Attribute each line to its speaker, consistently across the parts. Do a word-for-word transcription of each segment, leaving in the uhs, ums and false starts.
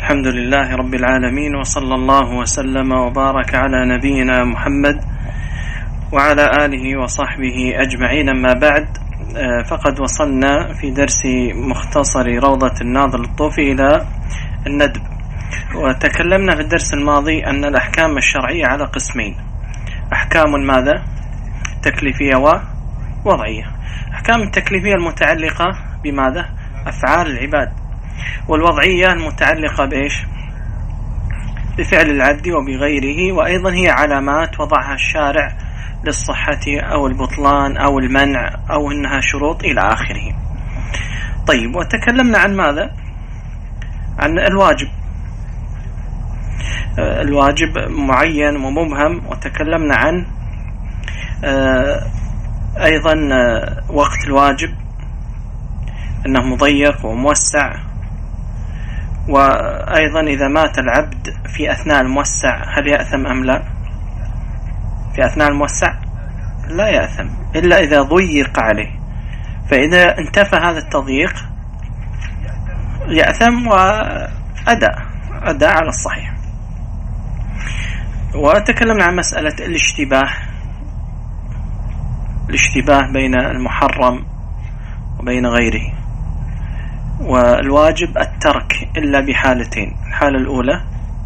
Speaker 1: الحمد لله رب العالمين، وصلى الله وسلم وبارك على نبينا محمد وعلى آله وصحبه أجمعين. أما بعد، فقد وصلنا في درس مختصر روضة الناظر الطوفي إلى الندب، وتكلمنا في الدرس الماضي أن الأحكام الشرعية على قسمين: أحكام ماذا؟ تكليفية ووضعية. أحكام التكليفية المتعلقة بماذا؟ أفعال العباد، والوضعية المتعلقة بإيش؟ بفعل العبد وبغيره، وأيضا هي علامات وضعها الشارع للصحة أو البطلان أو المنع أو إنها شروط إلى آخره. طيب، وتكلمنا عن ماذا؟ عن الواجب. الواجب معين ومبهم، وتكلمنا عن أيضا وقت الواجب أنه مضيق وموسع، وأيضا إذا مات العبد في أثناء الموسع هل يأثم أم لا؟ في أثناء الموسع لا يأثم إلا إذا ضيق عليه، فإذا انتفى هذا التضييق يأثم وأداء أداء على الصحيح. وتكلمنا عن مسألة الاشتباه الاشتباه بين المحرم وبين غيره. والواجب الترك إلا بحالتين: الحالة الأولى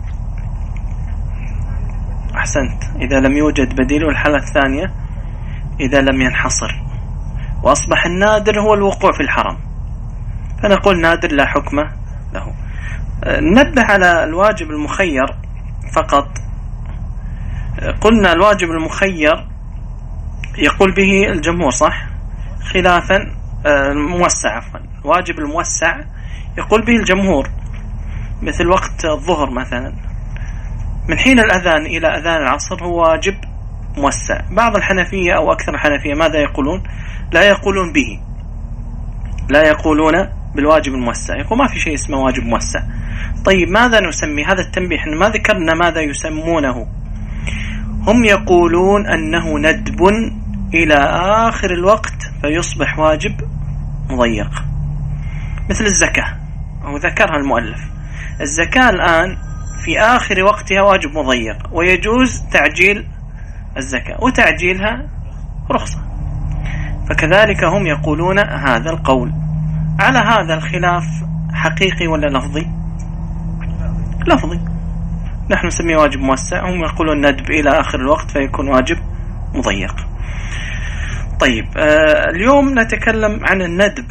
Speaker 1: أحسنت إذا لم يوجد بديل، والحالة الثانية إذا لم ينحصر وأصبح النادر هو الوقوع في الحرام، فنقول نادر لا حكم له. ننبه على الواجب المخير فقط. قلنا الواجب المخير يقول به الجمهور، صح؟ خلافا الموسع عفوا الواجب الموسع يقول به الجمهور، مثل وقت الظهر مثلا من حين الأذان إلى أذان العصر هو واجب موسع. بعض الحنفية أو أكثر الحنفية ماذا يقولون؟ لا يقولون به، لا يقولون بالواجب الموسع، يقول ما في شيء اسمه واجب موسع. طيب، ماذا نسمي هذا التنبيه؟ ما ذكرنا ماذا يسمونه. هم يقولون أنه ندب إلى آخر الوقت فيصبح واجب مضيق، مثل الزكاة، أو ذكرها المؤلف. الزكاة الآن في آخر وقتها واجب مضيق، ويجوز تعجيل الزكاة، وتعجيلها رخصة. فكذلك هم يقولون هذا القول. على هذا الخلاف حقيقي ولا لفظي؟ لفظي. نحن نسميه واجب موسع، هم يقولون ندب إلى آخر الوقت فيكون واجب مضيق. طيب، آه اليوم نتكلم عن الندب.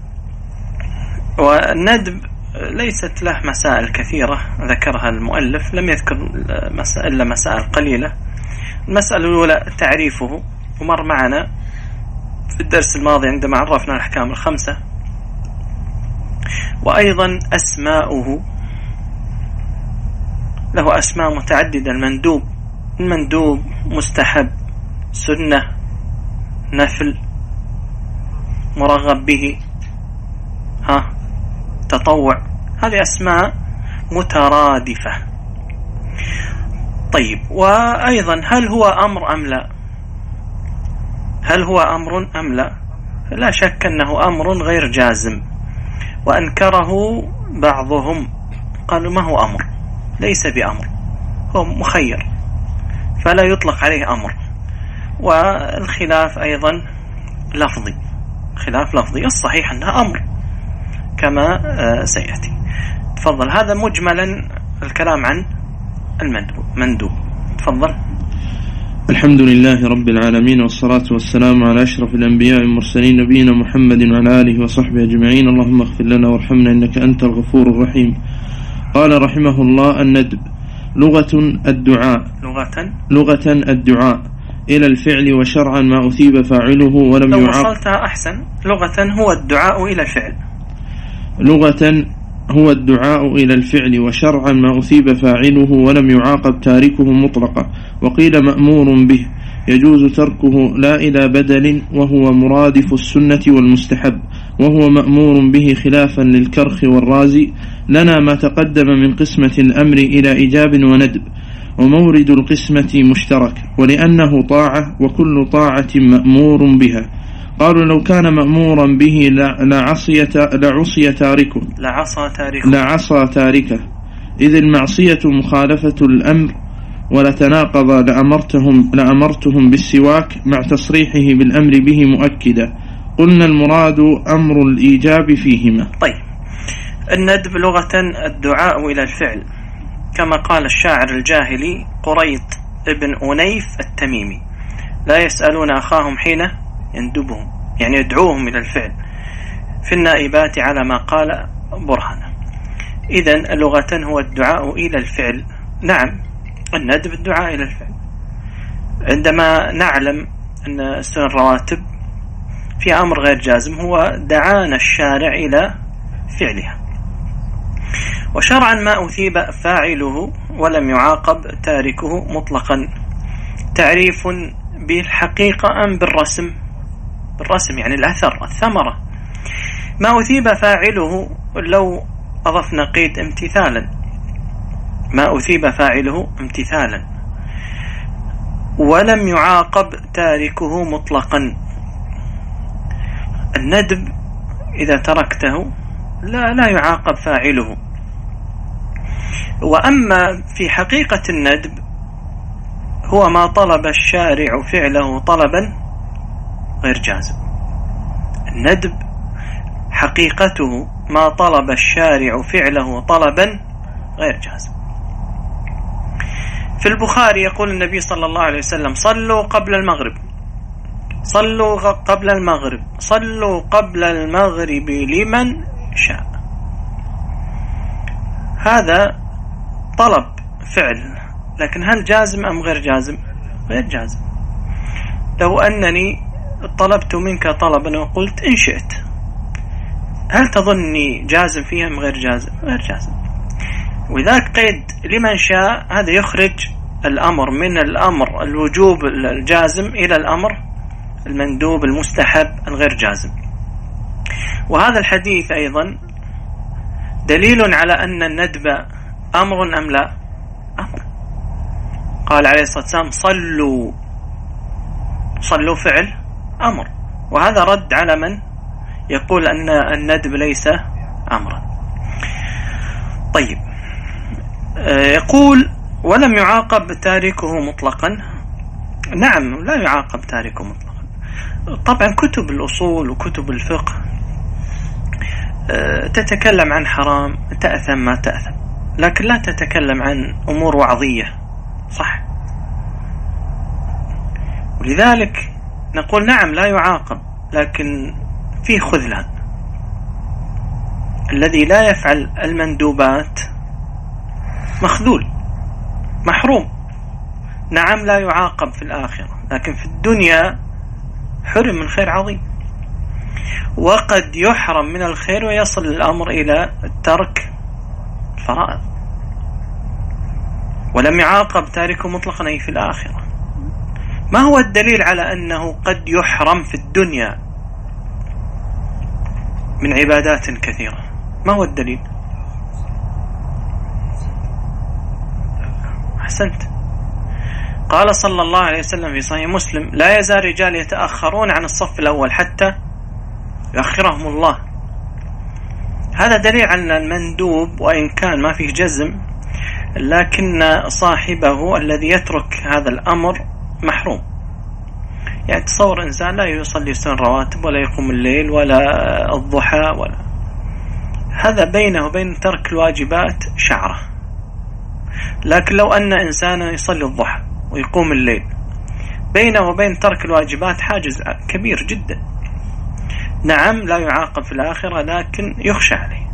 Speaker 1: والندب ليست له مسائل كثيرة ذكرها المؤلف، لم يذكر إلا مسائل قليلة. المسألة الأولى تعريفه، ومر معنا في الدرس الماضي عندما عرفنا الأحكام الخمسة. وأيضا أسماؤه، له أسماء متعددة: المندوب المندوب مستحب، سنة، نفل، مرغب به، ها تطوع. هذه أسماء مترادفة. طيب، وأيضا هل هو أمر أم لا؟ هل هو أمر أم لا؟ لا شك أنه أمر غير جازم، وأنكره بعضهم، قالوا ما هو أمر، ليس بأمر، هو مخير فلا يطلق عليه أمر. والخلاف أيضا لفظي، خلاف لفظي. الصحيح أنها أمر كما سيأتي. تفضل. هذا مجملا الكلام عن المندوب. تفضل.
Speaker 2: الحمد لله رب العالمين، والصلاة والسلام على أشرف الأنبياء والمرسلين، نبينا محمد وعلى آله وصحبه أجمعين. اللهم اغفر لنا وارحمنا إنك أنت الغفور الرحيم. قال رحمه الله: الندب لغة الدعاء لغة لغة الدعاء إلى الفعل، وشرعا ما أثيب فاعله ولم
Speaker 1: لو
Speaker 2: يعاقب.
Speaker 1: وصلتها أحسن. لغة هو الدعاء إلى الفعل.
Speaker 2: لغة هو الدعاء إلى الفعل، وشرعا ما أثيب فاعله ولم يعاقب تاركه مطلقا. وقيل مأمور به، يجوز تركه لا إلى بدل، وهو مرادف السنة والمستحب، وهو مأمور به خلافا للكرخ والرازي. لنا ما تقدم من قسمة الأمر إلى إيجاب وندب، ومورد القسمة مشترك، ولأنه طاعة، وكل طاعة مأمور بها. قالوا لو كان مأمورا به لعصي لعصي تاركه
Speaker 1: لعصى تاركه
Speaker 2: لعصى تاركه إذ المعصية مخالفة الأمر، ولتناقض لأمرتهم, لأمرتهم بالسواك مع تصريحه بالأمر به مؤكدا. قلنا المراد أمر الإيجاب فيهما.
Speaker 1: طيب، الندب لغة الدعاء إلى الفعل، كما قال الشاعر الجاهلي قريط ابن أنيف التميمي: لا يسألون أخاهم حين يندبهم، يعني يدعوهم إلى الفعل في النائبات على ما قال برهنة. إذن لغة هو الدعاء إلى الفعل. نعم، الندب الدعاء إلى الفعل. عندما نعلم أن السنن الرواتب في أمر غير جازم، هو دعانا الشارع إلى فعلها. وشرعا ما أثيب فاعله ولم يعاقب تاركه مطلقا، تعريف بالحقيقة أم بالرسم؟ بالرسم يعني الأثر، الثمرة. ما أثيب فاعله لو أضفنا قيد امتثالا، ما أثيب فاعله امتثالا ولم يعاقب تاركه مطلقا. الندب إذا تركته لا لا يعاقب فاعله. وأما في حقيقة الندب هو ما طلب الشارع فعله طلبا غير جازم. الندب حقيقته ما طلب الشارع فعله طلبا غير جازم. في البخاري يقول النبي صلى الله عليه وسلم: صلوا قبل المغرب، صلوا قبل المغرب، صلوا قبل المغرب لمن شاء. هذا طلب فعل، لكن هل جازم أم غير جازم؟ غير جازم. لو أنني طلبت منك طلبا وقلت إن شئت، هل تظنني جازم فيها أم غير جازم؟ غير جازم. وذاك قيد لمن شاء، هذا يخرج الأمر من الأمر الوجوب الجازم إلى الأمر المندوب المستحب الغير جازم. وهذا الحديث أيضا دليل على أن الندب أمر أم لا؟ أمر. قال عليه الصلاة والسلام: صلوا، صلوا فعل أمر. وهذا رد على من يقول أن الندب ليس أمرا. طيب، يقول: ولم يعاقب تاركه مطلقا. نعم، لا يعاقب تاركه مطلقا. طبعا كتب الأصول وكتب الفقه تتكلم عن حرام تأثم ما تأثم، لكن لا تتكلم عن أمور وعظية، صح؟ ولذلك نقول نعم لا يعاقب، لكن في خذلان. الذي لا يفعل المندوبات مخذول محروم. نعم لا يعاقب في الآخرة، لكن في الدنيا حرم من خير عظيم. وقد يحرم من الخير ويصل الأمر إلى ترك الفرائض. ولم يعاقب تاركه مطلقا أي في الآخرة. ما هو الدليل على أنه قد يحرم في الدنيا من عبادات كثيرة؟ ما هو الدليل؟ أحسنت. قال صلى الله عليه وسلم في صحيح مسلم: لا يزال رجال يتأخرون عن الصف الأول حتى يؤخرهم الله. هذا دليل على المندوب، وإن كان ما فيه جزم، لكن صاحبه الذي يترك هذا الأمر محروم. يعني تصور إنسان لا يصلي سنن رواتب ولا يقوم الليل ولا الضحى ولا، هذا بينه وبين ترك الواجبات شعرة. لكن لو أن إنسانا يصلي الضحى ويقوم الليل، بينه وبين ترك الواجبات حاجز كبير جدا. نعم لا يعاقب في الآخرة، لكن يخشى عليه.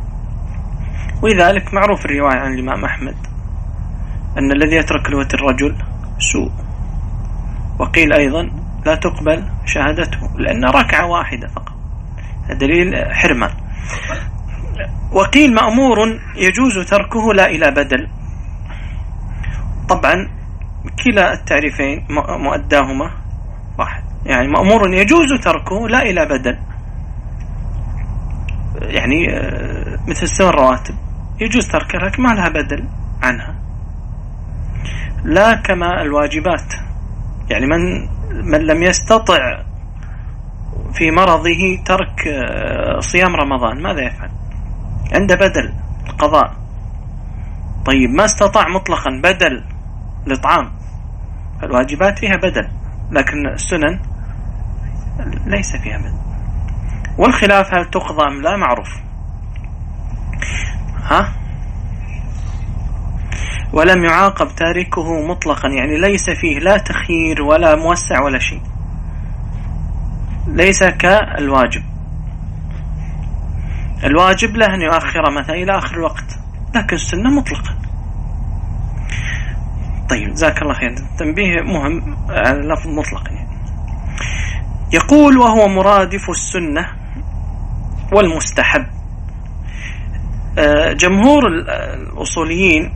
Speaker 1: ولذلك معروف الرواية عن الإمام أحمد أن الذي يترك الوتر الرجل سوء. وقيل أيضا لا تقبل شهادته لأن ركعة واحدة فقط، دليل حرمان. وقيل مأمور يجوز تركه لا إلى بدل. طبعا كلا التعريفين مؤداهما واحد، يعني مأمور يجوز تركه لا إلى بدل، يعني مثل السنن الرواتب يجوز تركها لكن ما لها بدل عنها، لا كما الواجبات. يعني من من لم يستطع في مرضه ترك صيام رمضان ماذا يفعل؟ عنده بدل القضاء. طيب ما استطاع مطلقا بدل الإطعام، الواجبات فيها بدل، لكن السنن ليس فيها بدل. والخلاف هل تقضى أم لا معروف. ها ولم يعاقب تاركه مطلقا، يعني ليس فيه لا تخيير ولا موسع ولا شيء، ليس كالواجب. الواجب له أن يؤخر مثلا إلى آخر الوقت، لكن السنة مطلقا. طيب جزاك الله خير، تنبيه مهم على اللفظ مطلق. يعني يقول وهو مرادف السنة والمستحب. جمهور الأصوليين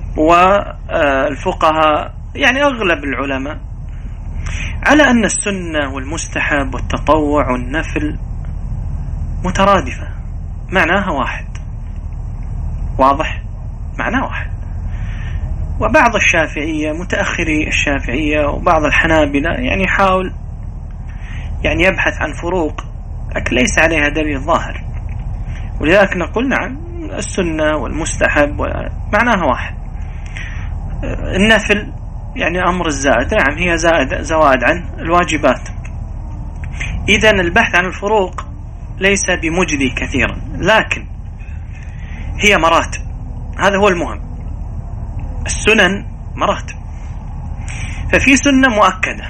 Speaker 1: والفقهاء يعني أغلب العلماء على أن السنة والمستحب والتطوع والنفل مترادفة، معناها واحد، واضح، معناه واحد. وبعض الشافعية متأخري الشافعية وبعض الحنابلة يعني يحاول يعني يبحث عن فروق، لكن ليس عليها دليل ظاهر، ولذلك نقول نعم السنة والمستحب معناها واحد. النفل يعني أمر الزائد، نعم هي زائد زواد عن الواجبات. إذن البحث عن الفروق ليس بمجدي كثيرا، لكن هي مراتب، هذا هو المهم. السنن مراتب، ففي سنة مؤكدة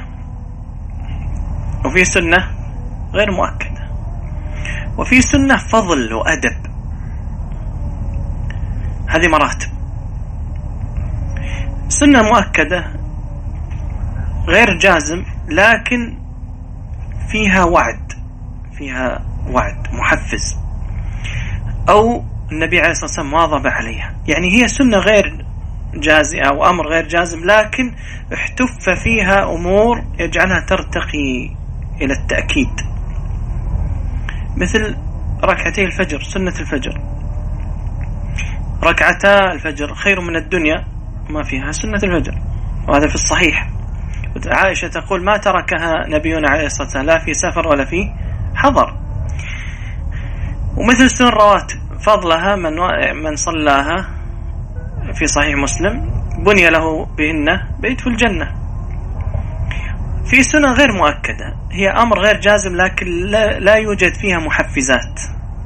Speaker 1: وفي سنة غير مؤكدة، وفي سنة فضل وأدب، هذه مراتب. سنة مؤكدة غير جازم لكن فيها وعد، فيها وعد محفز، أو النبي عليه الصلاة والسلام واظب عليها، يعني هي سنة غير جازئة أو أمر غير جازم لكن احتف فيها أمور يجعلها ترتقي إلى التأكيد، مثل ركعتي الفجر، سنة الفجر، ركعتا الفجر خير من الدنيا ما فيها، سنة الفجر، وهذا في الصحيح. عائشة تقول ما تركها نبينا عليه الصلاة والسلام لا في سفر ولا في حضر. ومثل سنة الرواتب فضلها من من صلاها في صحيح مسلم بني له بهن بيت في الجنة. في سنة غير مؤكدة، هي أمر غير جازم لكن لا, لا يوجد فيها محفزات،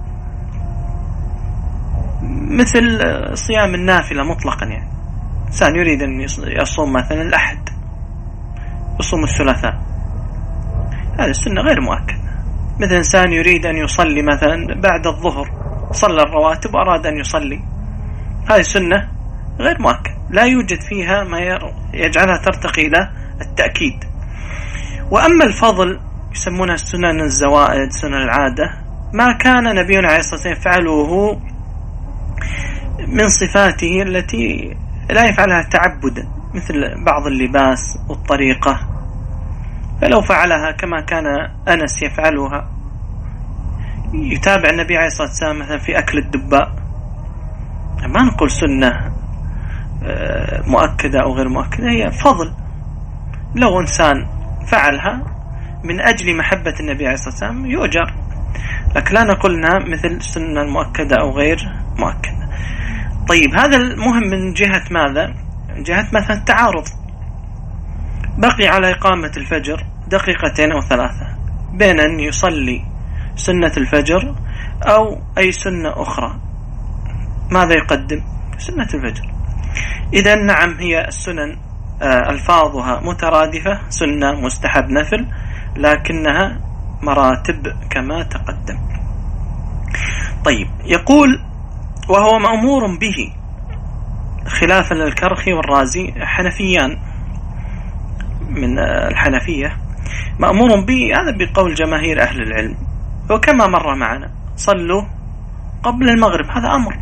Speaker 1: مثل صيام النافلة مطلقا، يعني إنسان يريد أن يصوم مثلا الأحد يصوم الثلاثاء، هذه السنة غير مؤكدة. مثل إنسان يريد أن يصلي مثلا بعد الظهر، صلى الرواتب وأراد أن يصلي، هذه السنة غير مؤكد، لا يوجد فيها ما يجعلها ترتقي إلى التأكيد. وأما الفضل يسمونها السنن الزوائد، سنن العادة، ما كان نبينا عليه الصلاة والسلام يفعله من صفاته التي لا يفعلها تعبدا، مثل بعض اللباس والطريقة، فلو فعلها كما كان أنس يفعلها يتابع النبي عليه الصلاة والسلام مثلا في أكل الدباء، ما نقول سنة مؤكدة أو غير مؤكدة، هي فضل. لو إنسان فعلها من أجل محبة النبي عليه الصلاة والسلام يؤجر، لكن لا نقول إنها مثل سنة مؤكدة أو غير مؤكدة. طيب هذا المهم من جهة ماذا؟ من جهة مثلا التعارض، بقي على إقامة الفجر دقيقتين أو ثلاثة، بين أن يصلي سنة الفجر أو أي سنة أخرى، ماذا يقدم؟ سنة الفجر. إذا نعم هي السنن ألفاظها مترادفة، سنة مستحب نفل، لكنها مراتب كما تقدم. طيب يقول وهو مأمور به، خلافا للكرخي والرازي، حنفيان من الحنفية، مأمور به هذا بقول جماهير أهل العلم، وكما مر معنا صلوا قبل المغرب، هذا أمر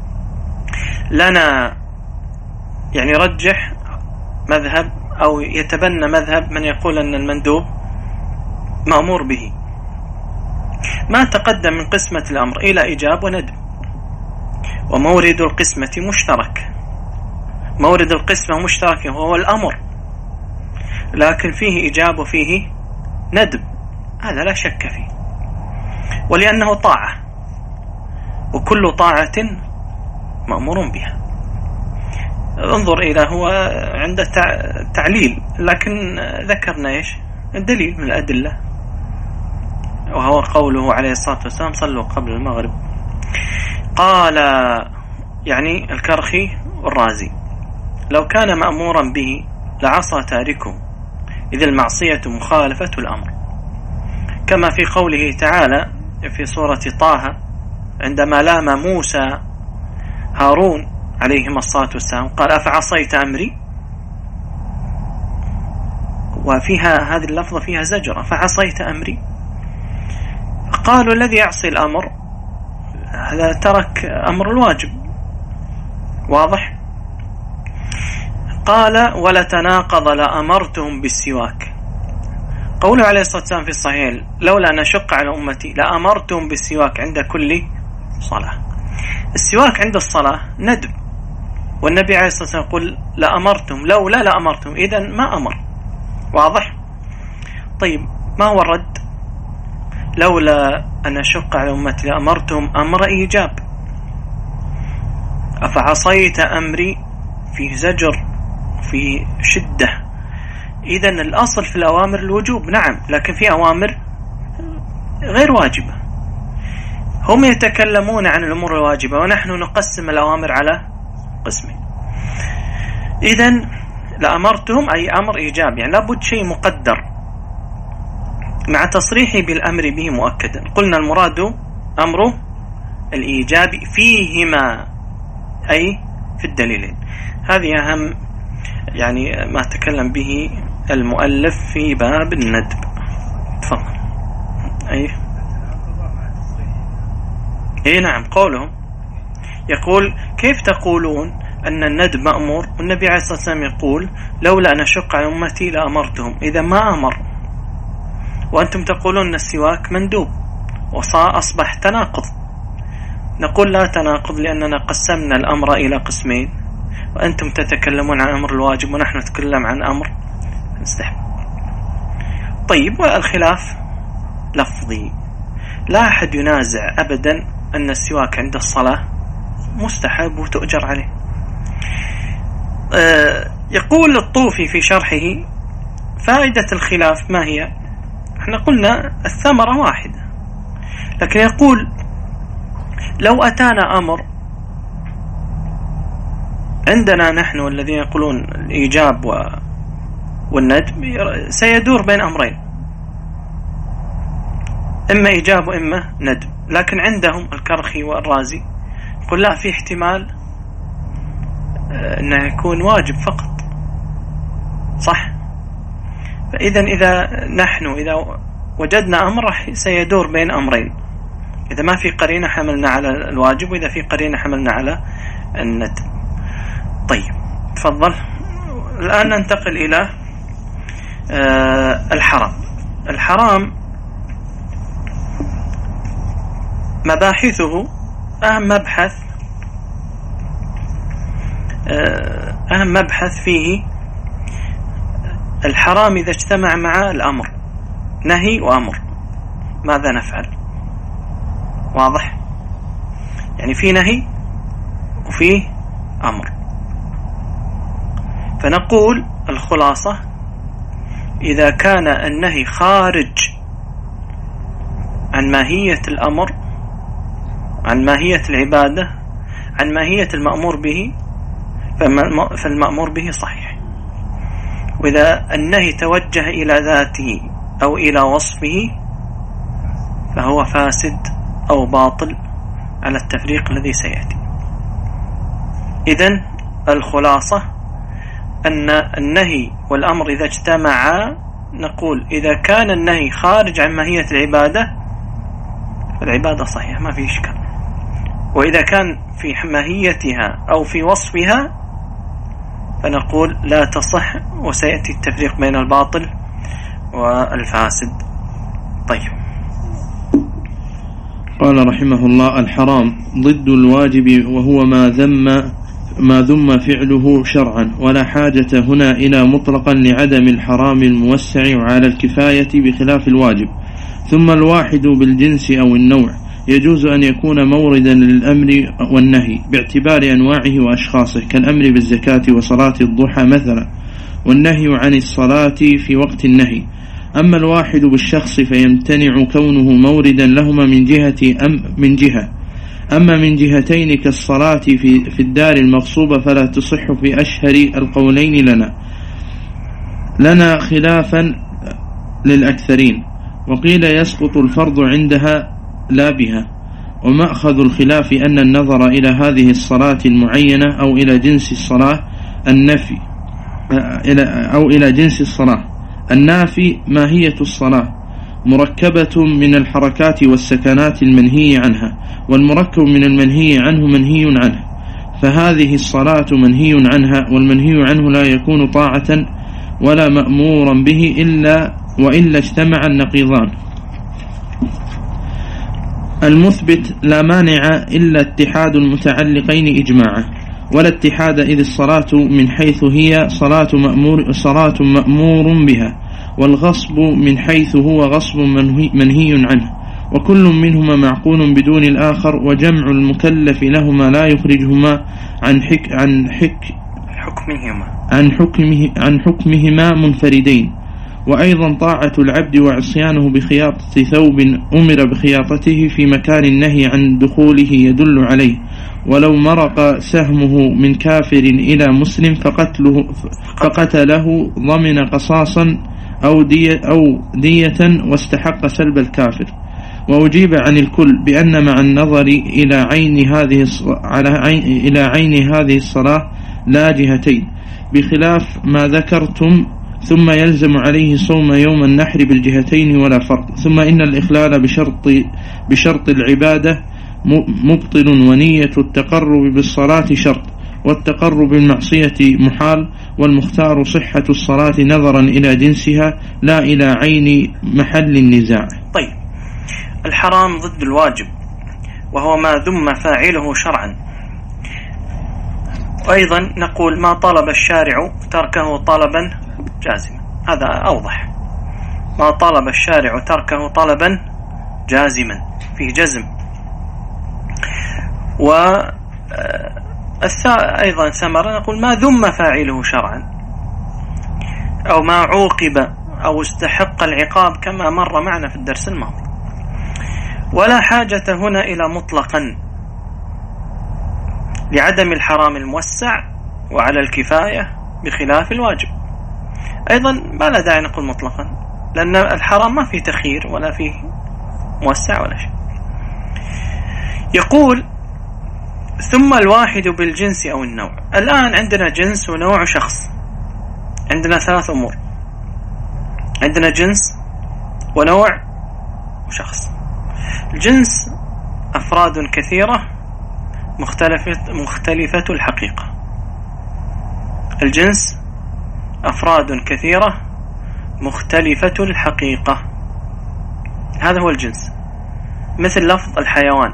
Speaker 1: لنا، يعني رجح مذهب أو يتبنى مذهب من يقول أن المندوب مأمور به. ما تقدم من قسمة الأمر إلى إيجاب وندب، ومورد القسمة مشترك، مورد القسمة مشترك وهو الأمر، لكن فيه إيجاب وفيه ندب، هذا لا شك فيه، ولأنه طاعة، وكل طاعة مأمور بها. انظر إلى هو عنده تعليل، لكن ذكرنا إيش الدليل من الأدلة، وهو قوله عليه الصلاة والسلام صلوا قبل المغرب. قال يعني الكرخي والرازي: لو كان مأمورا به لعصى تاركه، إذ المعصية مخالفة الأمر، كما في قوله تعالى في سورة طه عندما لام موسى هارون عليهما الصلاة والسلام قال: أفعصيت أمري، وفيها هذه اللفظة فيها زجر، أفعصيت أمري. قالوا الذي يعصي الأمر هذا ترك أمر الواجب، واضح. قال: ولا تناقض لأمرتهم بالسواك، قوله عليه الصلاة والسلام في الصحيح: لولا نشق على أمتي لأمرتهم بالسواك عند كل صلاة. السواك عند الصلاة ندب، والنبي عليه الصلاة والسلام يقول: لأمرتم، لولا لأمرتم، إذن ما أمر، واضح. طيب ما هو الرد؟ لولا أن أشق على أمتي لأمرتهم أمر إيجاب، أفعصيت أمري فيه زجر في شدة، إذن الأصل في الأوامر الوجوب، نعم، لكن في أوامر غير واجبة. هم يتكلمون عن الأمور الواجبة ونحن نقسم الأوامر على قسمين. إذن لأمرتهم أي أمر إيجاب، يعني لابد شيء مقدر مع تصريحي بالأمر به مؤكدا. قلنا المراد أمر الإيجاب فيهما أي في الدليلين. هذه أهم يعني ما تكلم به المؤلف في باب الندب. تفضل. أي أي نعم، قولهم يقول: كيف تقولون أن الندب مأمور والنبي عليه الصلاة والسلام يقول: لولا أن أشق على أمتي لأمرتهم، إذا ما أمر، وأنتم تقولون أن السواك مندوب، وأصبح تناقض. نقول لا تناقض، لأننا قسمنا الأمر إلى قسمين، وأنتم تتكلمون عن أمر الواجب ونحن نتكلم عن أمر مستحب. طيب، والخلاف لفظي، لا أحد ينازع أبدا أن السواك عند الصلاة مستحب وتؤجر عليه. أه يقول الطوفي في شرحه: فائدة الخلاف ما هي؟ احنا قلنا الثمرة واحدة، لكن يقول: لو أتانا أمر عندنا نحن الذين يقولون الإيجاب والندب سيدور بين أمرين، إما إيجاب وإما ندب، لكن عندهم الكرخي والرازي يقول لا، في احتمال أنه يكون واجب فقط، صح؟ فإذا إذا نحن إذا وجدنا أمر سيدور بين أمرين، إذا ما في قرينة حملنا على الواجب، وإذا في قرينة حملنا على الندب. طيب تفضل. الآن ننتقل إلى الحرام. الحرام مباحثه أهم مبحث أهم مبحث فيه الحرام إذا اجتمع مع الأمر، نهي وأمر، ماذا نفعل؟ واضح؟ يعني في نهي وفيه أمر. فنقول الخلاصة: إذا كان النهي خارج عن ماهية الأمر، عن ماهية العبادة، عن ماهية المأمور به، فالمأمور به صحيح. وإذا النهي توجه إلى ذاته أو إلى وصفه فهو فاسد أو باطل على التفريق الذي سيأتي. إذن الخلاصة أن النهي والأمر إذا اجتمعا نقول إذا كان النهي خارج عن ماهية العبادة فالعبادة صحيحة ما في إشكال، وإذا كان في ماهيتها أو في وصفها فنقول لا تصح، وسيأتي التفريق بين الباطل والفاسد. طيب،
Speaker 2: قال رحمه الله: الحرام ضد الواجب، وهو ما ذم ما ذم فعله شرعا، ولا حاجة هنا إلى مطلقا لعدم الحرام الموسع على الكفاية بخلاف الواجب. ثم الواحد بالجنس أو النوع يجوز أن يكون موردا للأمر والنهي باعتبار أنواعه وأشخاصه، كالأمر بالزكاة وصلاة الضحى مثلا، والنهي عن الصلاة في وقت النهي. أما الواحد بالشخص فيمتنع كونه موردا لهما من جهة أم من جهة أما من جهتين كالصلاة في, في الدار المغصوبة فلا تصح في أشهر القولين لنا لنا خلافا للأكثرين، وقيل يسقط الفرض عندها لا بها. ومأخذ الخلاف أن النظر إلى هذه الصلاة المعينة أو إلى جنس الصلاة النفي أو إلى جنس الصلاة النافي ماهية الصلاة مركبة من الحركات والسكنات المنهي عنها، والمركب من المنهي عنه منهي عنه، فهذه الصلاة منهي عنها، والمنهي عنه لا يكون طاعة ولا مأمورا به إلا وإلا اجتمع النقيضان. المثبت لا مانع إلا اتحاد المتعلقين إجماعا، ولا اتحاد إذ الصلاة من حيث هي صلاة مأمور, صلاة مأمور بها، والغصب من حيث هو غصب منهي, منهي عنه، وكل منهما معقول بدون الآخر، وجمع المكلف لهما لا يخرجهما عن حك عن حك
Speaker 1: حكمهما
Speaker 2: عن حكمه عن حكمهما منفردين. وأيضا طاعة العبد وعصيانه بخياطة ثوب أمر بخياطته في مكان النهي عن دخوله يدل عليه، ولو مرق سهمه من كافر إلى مسلم فقتله, فقتله ضمن قصاصا أو دية, أو دية واستحق سلب الكافر. وأجيب عن الكل بأن مع النظر إلى عين هذه على عين إلى عين هذه الصلاة لا جهتين، بخلاف ما ذكرتم، ثم يلزم عليه صوم يوم النحر بالجهتين ولا فرق. ثم إن الإخلال بشرط بشرط العبادة مبطل، ونية التقرب بالصلاة شرط، والتقرب بالمعصية محال، والمختار صحة الصلاة نظرا إلى جنسها لا إلى عين محل النزاع.
Speaker 1: طيب، الحرام ضد الواجب، وهو ما ذم فاعله شرعا. وأيضا نقول ما طلب الشارع تركه طلبا جازما، هذا أوضح. ما طلب الشارع تركه طلبا جازما، فيه جزم. وأيضا ثمرة نقول ما ذم فاعله شرعا، أو ما عوقب أو استحق العقاب كما مر معنا في الدرس الماضي. ولا حاجة هنا إلى مطلقا لعدم الحرام الموسع وعلى الكفاية بخلاف الواجب. أيضا ما لا داعي نقول مطلقا، لأن الحرام ما فيه تخيير ولا فيه موسع ولا شيء. يقول ثم الواحد بالجنس أو النوع. الآن عندنا جنس ونوع وشخص، عندنا ثلاث أمور، عندنا جنس ونوع وشخص. الجنس أفراد كثيرة مختلفة, مختلفة الحقيقة. الجنس أفراد كثيرة مختلفة الحقيقة، هذا هو الجنس. مثل لفظ الحيوان،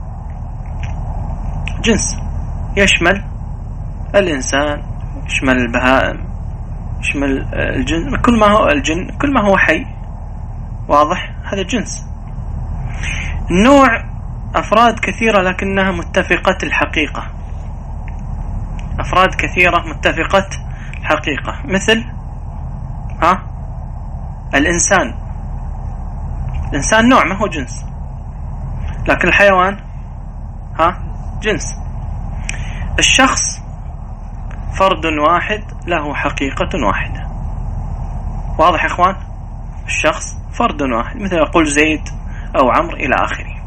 Speaker 1: جنس يشمل الإنسان، يشمل البهائم، يشمل الجن، كل ما هو الجن، كل ما هو حي، واضح؟ هذا جنس. النوع أفراد كثيرة لكنها متفقة الحقيقة، أفراد كثيرة متفقة الحقيقة. مثل ها الإنسان، الإنسان نوع ما هو جنس، لكن الحيوان ها جنس. الشخص فرد واحد له حقيقة واحدة، واضح يا إخوان؟ الشخص فرد واحد، مثل يقول زيد أو عمرو إلى آخره.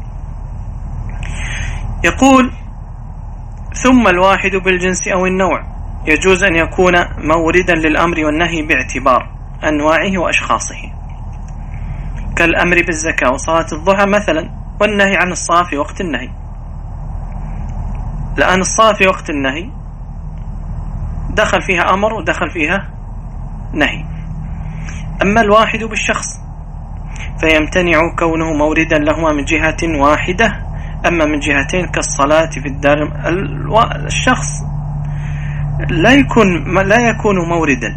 Speaker 1: يقول ثم الواحد بالجنس أو النوع يجوز أن يكون موردا للأمر والنهي باعتبار أنواعه وأشخاصه، كالأمر بالزكاة وصلاة الضحى مثلا، والنهي عن الصلاة في وقت النهي. لأن الصلاة في وقت النهي دخل فيها أمر ودخل فيها نهي. أما الواحد بالشخص فيمتنع كونه موردا لهما من جهة واحدة، أما من جهتين كالصلاة في الدار. الشخص لا يكون لا يكون موردا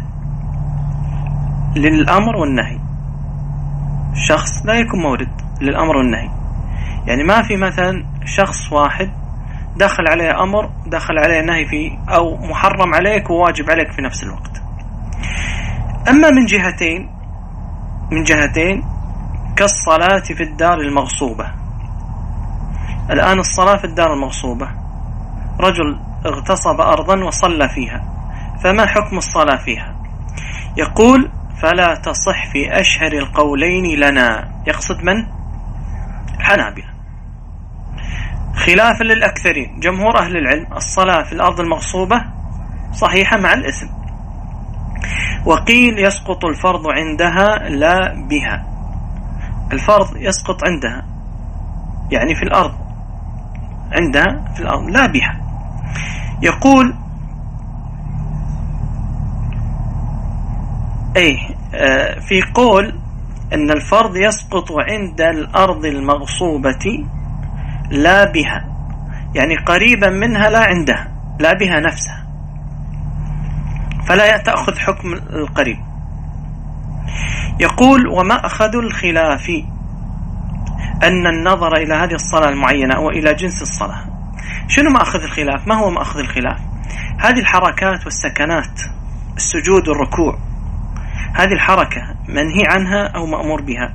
Speaker 1: للأمر والنهي، الشخص لا يكون مورد للأمر والنهي، يعني ما في مثلا شخص واحد دخل عليه أمر دخل عليه نهي فيه أو محرم عليك وواجب عليك في نفس الوقت. أما من جهتين من جهتين كالصلاة في الدار المغصوبة. الآن الصلاة في الدار المغصوبة، رجل اغتصب أرضا وصلى فيها، فما حكم الصلاة فيها؟ يقول فلا تصح في أشهر القولين لنا، يقصد من؟ الحنابلة، خلافا للأكثرين. جمهور أهل العلم الصلاة في الأرض المغصوبة صحيحة مع الإثم. وقيل يسقط الفرض عندها لا بها، الفرض يسقط عندها يعني في الأرض، عندها في الأرض لا بها. يقول أي في قول أن الفرض يسقط عند الأرض المغصوبة لا بها، يعني قريبا منها لا عندها، لا بها نفسها، فلا تأخذ حكم القريب. يقول وما أخذ الخلاف أن النظر إلى هذه الصلاة المعينة أو إلى جنس الصلاة. شنو ما أخذ الخلاف؟ ما هو ما أخذ الخلاف؟ هذه الحركات والسكنات، السجود والركوع، هذه الحركة منهي عنها أو مأمور بها؟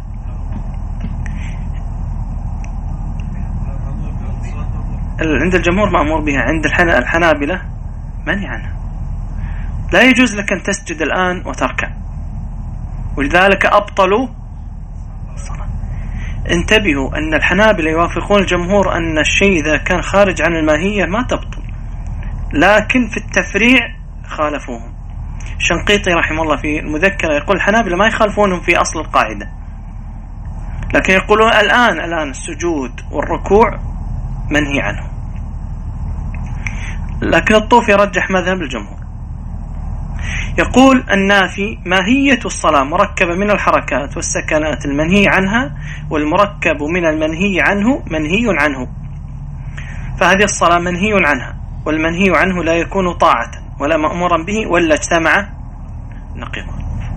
Speaker 1: عند الجمهور مأمور بها، عند الحنابلة منهي عنها. لا يجوز لك أن تسجد الآن وتركع، ولذلك أبطلوا الصلاة. انتبهوا أن الحنابلة يوافقون الجمهور أن الشيء إذا كان خارج عن الماهية ما تبطل، لكن في التفريع خالفوهم. شنقيطي رحمه الله في المذكرة يقول الحنابلة ما يخالفونهم في أصل القاعدة، لكن يقولون الآن الآن السجود والركوع منهي عنه. لكن الطوفي يرجح مذهب الجمهور. يقول النافي ماهية الصلاة مركبة من الحركات والسكنات المنهي عنها، والمركب من المنهي عنه منهي عنه، فهذه الصلاة منهي عنها، والمنهي عنه لا يكون طاعة ولا مأمورا به ولا اجتمع نقيضا.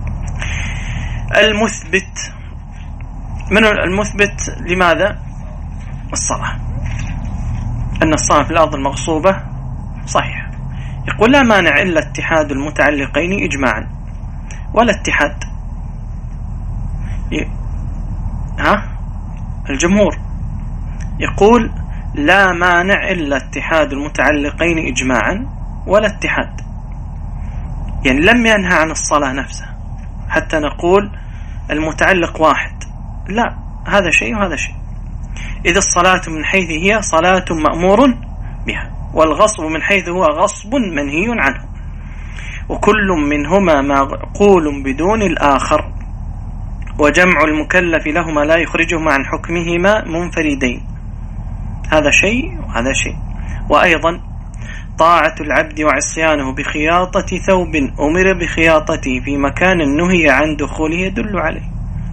Speaker 1: المثبت من المثبت لماذا؟ الصلاة، أن الصلاة في الأرض المغصوبة صحيح. يقول لا مانع إلا اتحاد المتعلقين إجماعا، ولا اتحاد ي... ها الجمهور يقول لا مانع إلا اتحاد المتعلقين إجماعا ولا اتحاد، يعني لم ينهى عن الصلاة نفسها حتى نقول المتعلق واحد، لا، هذا شيء وهذا شيء. إذا الصلاة من حيث هي صلاة مأمور بها، والغصب من حيث هو غصب منهي عنه، وكل منهما معقول بدون الآخر، وجمع المكلف لهما لا يخرجهما عن حكمهما منفردين، هذا شيء وهذا شيء. وأيضا طاعة العبد وعصيانه بخياطة ثوب أمر بخياطته في مكان نهي عن دخوله يدل عليه.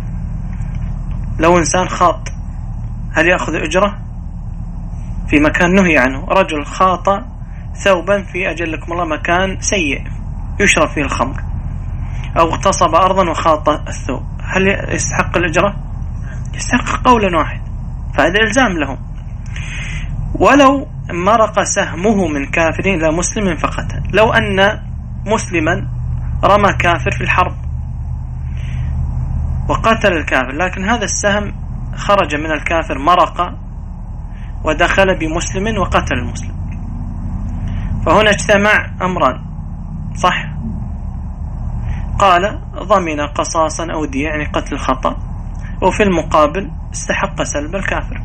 Speaker 1: لو إنسان خاط هل يأخذ أجرة في مكان نهي عنه؟ رجل خاط ثوبا في أجلكم الله مكان سيء يشرب فيه الخمر، أو اغتصب أرضا وخاط الثوب، هل يستحق الأجرة؟ يستحق قولا واحد، فهذا إلزام لهم. ولو مرق سهمه من كافر إلى مسلم فقتل، لو أن مسلما رمى كافر في الحرب وقتل الكافر، لكن هذا السهم خرج من الكافر مرق ودخل بمسلم وقتل المسلم، فهنا اجتمع أمران، صح؟ قال ضمن قصاصا أو دية يعني قتل خطأ، وفي المقابل استحق سلب الكافر،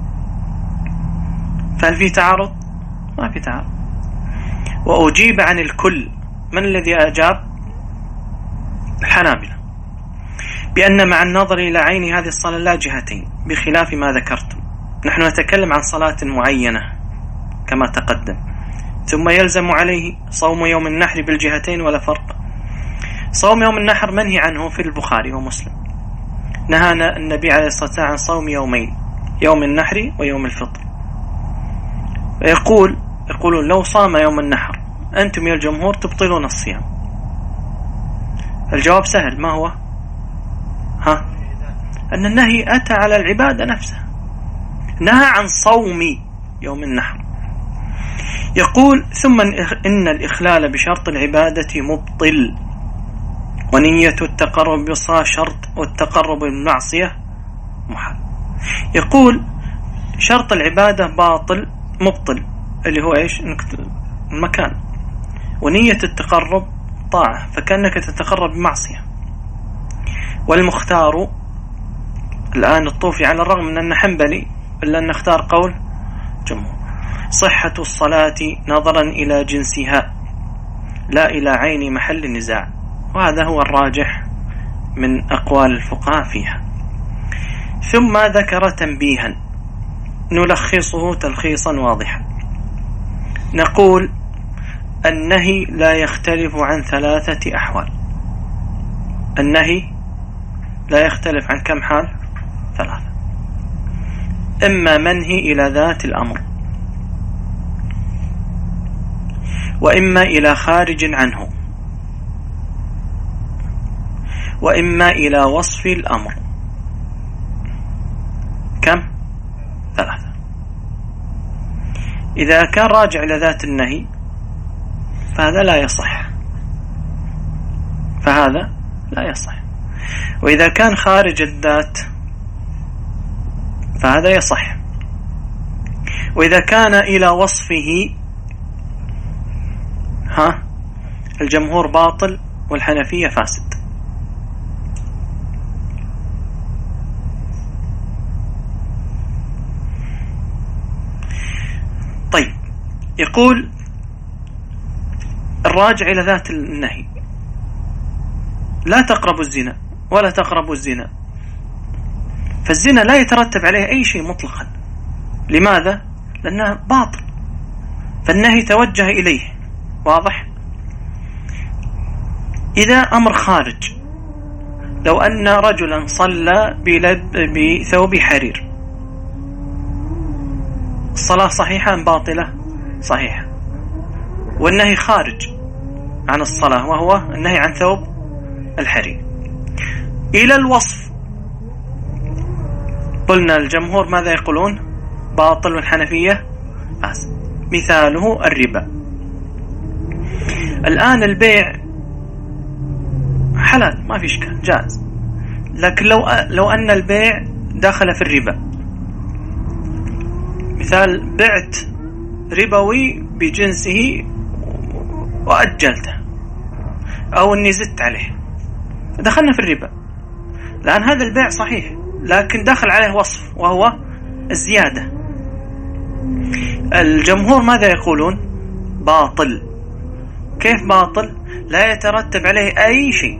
Speaker 1: فهل في تعارض؟ ما في تعارض. وأجيب عن الكل، من الذي أجاب؟ الحنابلة، بأن مع النظر إلى عين هذه الصلاة لا جهتين بخلاف ما ذكرتم. نحن نتكلم عن صلاة معينة كما تقدم، ثم يلزم عليه صوم يوم النحر بالجهتين ولا فرق. صوم يوم النحر منهي عنه في البخاري ومسلم، نهانا النبي عليه الصلاة والسلام عن صوم يومين، يوم النحر ويوم الفطر. يقول يقولون لو صام يوم النحر أنتم يا الجمهور تبطلون الصيام. الجواب سهل، ما هو؟ ها؟ أن النهي أتى على العبادة نفسها، نهى عن صوم يوم النحر. يقول ثم إن الإخلال بشرط العبادة مبطل، ونية التقرب بالصلاة شرط، والتقرب بالمعصية محال. يقول شرط العبادة باطل مبطل، اللي هو إيش؟ المكان. ونية التقرب طاعة، فكأنك تتقرب بمعصية. والمختار الآن الطوفي على الرغم من أنه حنبلي إلا أن اختار قول جمهور: صحة الصلاة نظرا إلى جنسها لا إلى عين محل النزاع، وهذا هو الراجح من أقوال الفقهاء فيها. ثم ذكر تنبيها نلخصه تلخيصا واضحا. نقول النهي لا يختلف عن ثلاثة أحوال. النهي لا يختلف عن كم حال؟ ثلاثة. إما منهي إلى ذات الأمر، وإما إلى خارج عنه، وإما إلى وصف الأمر. كم؟ ثلاثة. إذا كان راجع إلى ذات النهي فهذا لا يصح، فهذا لا يصح. وإذا كان خارج الذات فهذا يصح. وإذا كان إلى وصفه ها الجمهور باطل والحنفية فاسد. طيب، يقول الراجع إلى ذات النهي: لا تقربوا الزنا ولا تقربوا الزنا. فالزنا لا يترتب عليه أي شيء مطلقا. لماذا؟ لأنه باطل، فالنهي توجه إليه. واضح؟ إذا أمر خارج، لو أن رجلا صلى بثوب حرير، الصلاة صحيحة أم باطلة؟ صحيحة. والنهي خارج عن الصلاة، وهو النهي عن ثوب الحرير. إلى الوصف قلنا الجمهور ماذا يقولون؟ باطل، والحنفية فاسد. مثاله الربا. الآن البيع حلال ما في إشكال، جائز. لكن لو لو أن البيع داخل في الربا، مثال بعت ربوي بجنسه وأجلته، أو أني زدت عليه، دخلنا في الربا. لأن هذا البيع صحيح لكن دخل عليه وصف وهو الزيادة. الجمهور ماذا يقولون؟ باطل. كيف باطل؟ لا يترتب عليه أي شيء،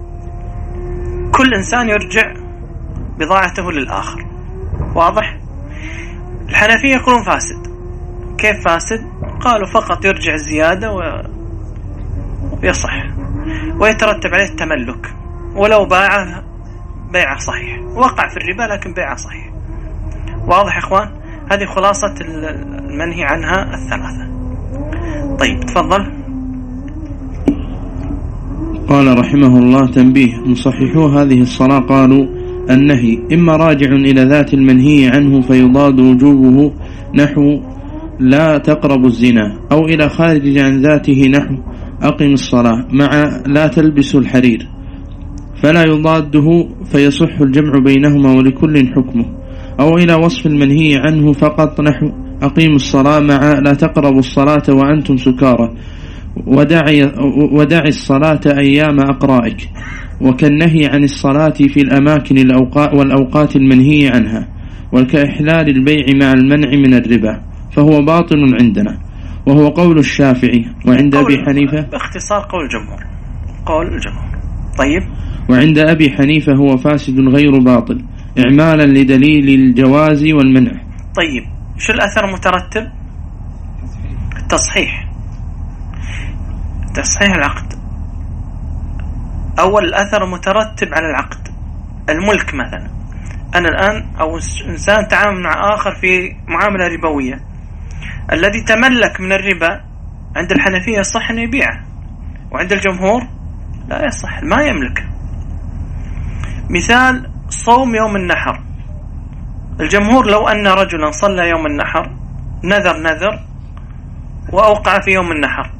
Speaker 1: كل إنسان يرجع بضاعته للآخر. واضح؟ الحنفية يقولون فاسد. كيف فاسد؟ قالوا فقط يرجع الزيادة ويصح، ويترتب عليه التملك، ولو باعه بيعه صحيح، وقع في الربا لكن بيعه صحيح. واضح يا إخوان؟ هذه خلاصة المنهي عنها الثلاثة. طيب تفضل.
Speaker 2: قال رحمه الله: تنبيه: مصححو هذه الصلاة قالوا النهي إما راجع إلى ذات المنهي عنه فيضاد وجوبه، نحو لا تقربوا الزنا، أو إلى خارج عن ذاته، نحو أقم الصلاة مع لا تلبسوا الحرير، فلا يضاده فيصح الجمع بينهما ولكل حكمه. أو إلى وصف المنهي عنه فقط، نحو أقيموا الصلاة مع لا تقربوا الصلاة وأنتم سكارى، ودعي, ودعي الصلاة أيام أقرائك، وكالنهي عن الصلاة في الأماكن الأوقات والأوقات المنهي عنها، وكإحلال البيع مع المنع من الربا، فهو باطل عندنا، وهو قول الشافعي. وعند أبي حنيفة
Speaker 1: باختصار قول الجمهور، قول الجمهور. طيب.
Speaker 2: وعند أبي حنيفة هو فاسد غير باطل، إعمالا لدليل الجواز والمنع.
Speaker 1: طيب، شو الأثر المترتب؟ التصحيح، تصحيح العقد. أول الأثر المترتب على العقد، الملك مثلا. أنا الآن أو إنسان تعامل مع آخر في معاملة ربوية، الذي تملك من الربا عند الحنفية يصح أن يبيعه، وعند الجمهور لا يصح، ما يملكه. مثال صوم يوم النحر، الجمهور لو أن رجلا صلى يوم النحر نذر نذر وأوقع في يوم النحر،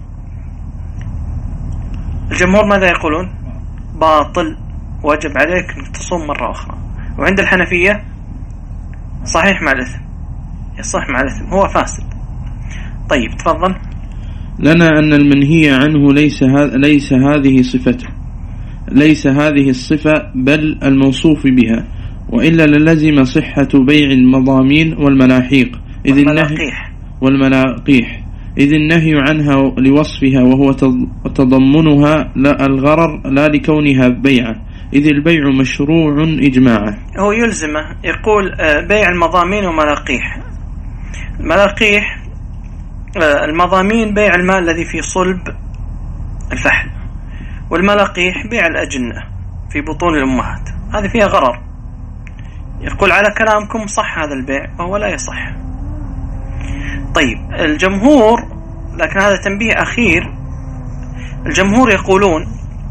Speaker 1: الجمهور ماذا يقولون؟ باطل، واجب عليك أن تصوم مرة أخرى. وعند الحنفية صحيح مع الإثم، يصح مع الإثم، هو فاسد. طيب تفضل.
Speaker 2: لنا أن المنهي عنه ليس ليس هذه صفته، ليس هذه الصفة بل الموصوف بها، وإلا للزم صحة بيع المضامين والملاحيق إذ النهي والملاقيح إذ النهي عنها لوصفها وهو تضمنها لا الغرر لا لكونها بيعة، إذ البيع مشروع إجماعا.
Speaker 1: هو يلزمه يقول بيع المضامين وملاقيح. الملاقيح المضامين بيع المال الذي في صلب الفحل، والملاقيح بيع الأجنة في بطون الأمهات، هذه فيها غرر. يقول على كلامكم صح هذا البيع وهو لا يصح. طيب الجمهور، لكن هذا تنبيه أخير، الجمهور يقولون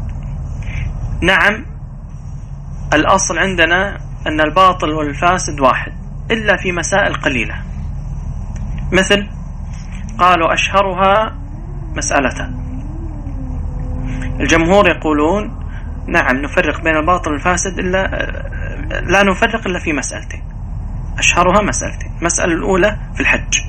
Speaker 1: نعم الأصل عندنا أن الباطل والفاسد واحد إلا في مسائل قليلة، مثل قالوا أشهرها مسألتان. الجمهور يقولون نعم نفرق بين الباطل والفاسد، إلا لا نفرق إلا في مسألتين، أشهرها مسألتين. المسألة الأولى في الحج،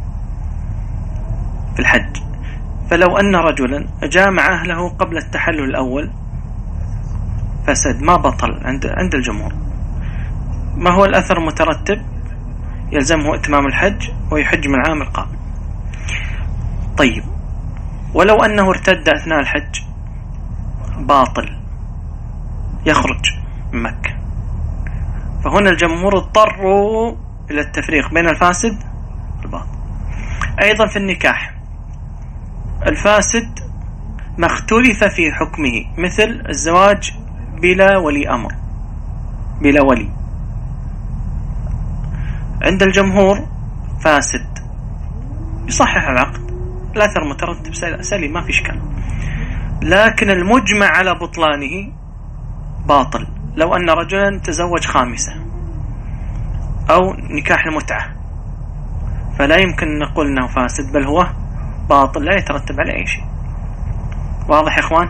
Speaker 1: في الحج فلو أن رجلا جامع أهله قبل التحلل الأول فسد، ما بطل عند عند الجمهور. ما هو الأثر المترتب؟ يلزمه إتمام الحج ويحج من العام القادم. طيب ولو أنه ارتد أثناء الحج باطل، يخرج من مكة، فهنا الجمهور اضطروا إلى التفريق بين الفاسد والباطل. أيضا في النكاح الفاسد ما اختلف في حكمه، مثل الزواج بلا ولي أمر، بلا ولي، عند الجمهور فاسد يصحح العقد، الأثر مترتب سليم ما في إشكال، لكن المجمع على بطلانه باطل. لو أن رجلا تزوج خامسة أو نكاح المتعة فلا يمكن نقول أنه فاسد، بل هو باطل لا يترتب على أي شيء. واضح يا إخوان؟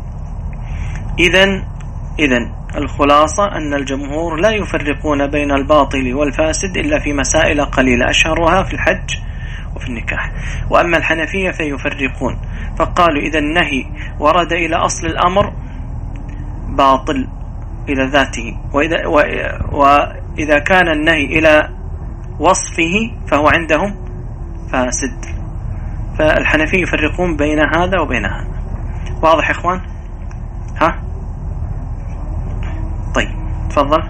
Speaker 1: إذن إذن الخلاصة أن الجمهور لا يفرقون بين الباطل والفاسد إلا في مسائل قليلة أشهرها في الحج وفي النكاح. وأما الحنفية فيفرقون، فقالوا إذا النهي ورد إلى أصل الأمر باطل إلى ذاته، وإذا, وإذا كان النهي إلى وصفه فهو عندهم فاسد. فالحنفية يفرقون بين هذا وبين هذا. واضح يا إخوان؟ ها؟ طيب تفضل.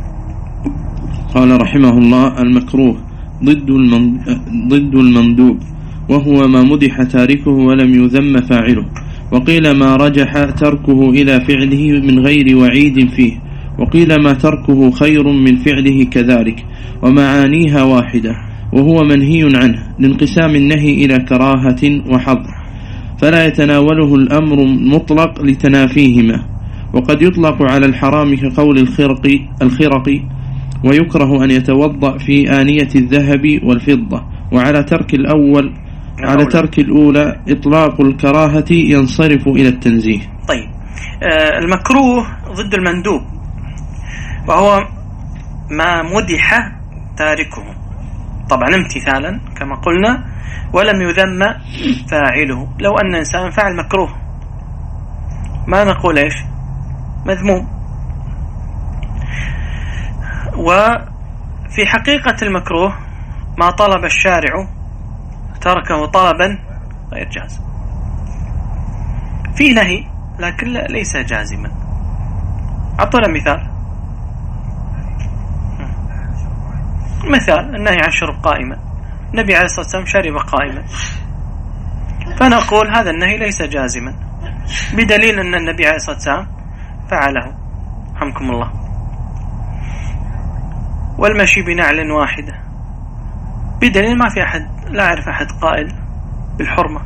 Speaker 2: قال رحمه الله: المكروه ضد ضد المندوب، وهو ما مدح تاركه ولم يذم فاعله. وقيل ما رجح تركه إلى فعله من غير وعيد فيه، وقيل ما تركه خير من فعله كذلك، ومعانيها واحدة، وهو منهي عنه لانقسام النهي إلى كراهة وحظر، فلا يتناوله الأمر مطلق لتنافيهما. وقد يطلق على الحرام كقول الخرق الخرق ويكره أن يتوضأ في آنية الذهب والفضة. وعلى ترك الأول على ترك الأولى إطلاق الكراهة ينصرف إلى التنزيه.
Speaker 1: طيب آه المكروه ضد المندوب، وهو ما مدح تاركه، طبعا امتثالا كما قلنا، ولم يذم فاعله. لو أن إنسان فعل مكروه ما نقول إيش؟ مذموم. وفي حقيقة المكروه ما طلب الشارع تركه طلبا غير جازم، في نهي لكن ليس جازما. أعطونا مثال. مثال النهي عن شرب قائما، النبي عليه الصلاة والسلام شرب قائما، فنقول هذا النهي ليس جازما بدليل أن النبي عليه الصلاة والسلام فعله، رحمكم الله. والمشي بنعل واحدة بدليل ما في أحد، لا أعرف أحد قائل بالحرمة.